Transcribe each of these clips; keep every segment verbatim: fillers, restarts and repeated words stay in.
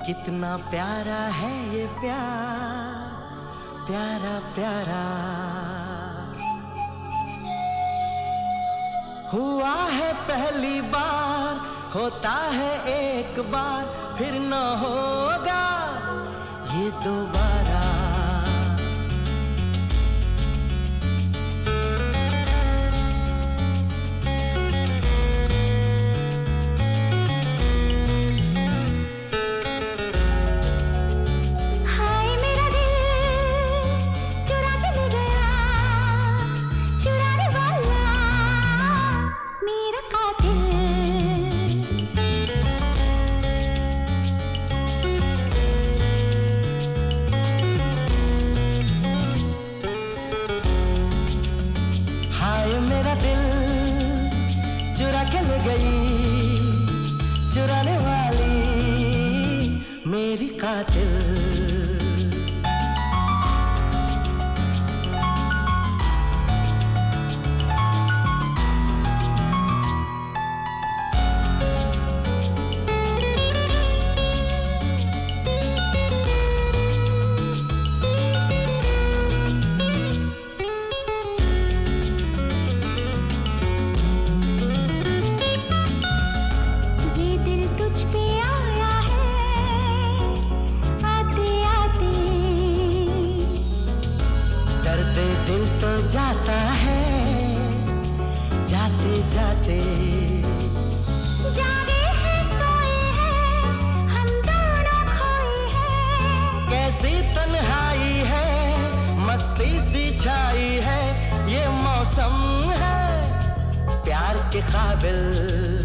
कितना प्यारा है ये प्यार, प्यारा प्यारा। हुआ है पहली बार, होता है एक बार, फिर न होगा ये दोबारा। चुराने वाली मेरी कातिल। जाता है जाते जाते, जागे हैं सोए हैं हम दोनों खोए हैं। कैसी तन्हाई है, मस्ती सी छाई है, ये मौसम है प्यार के काबिल।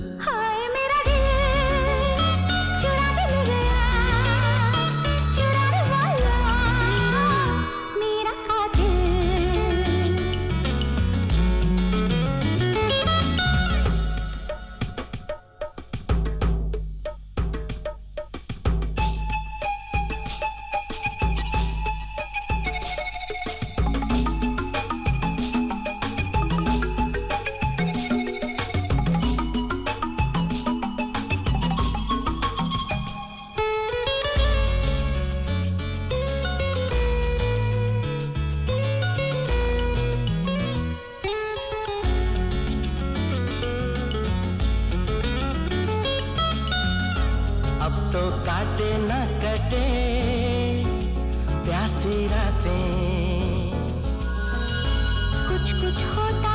अब तो काटे न कटे प्यासी रातें, कुछ कुछ होता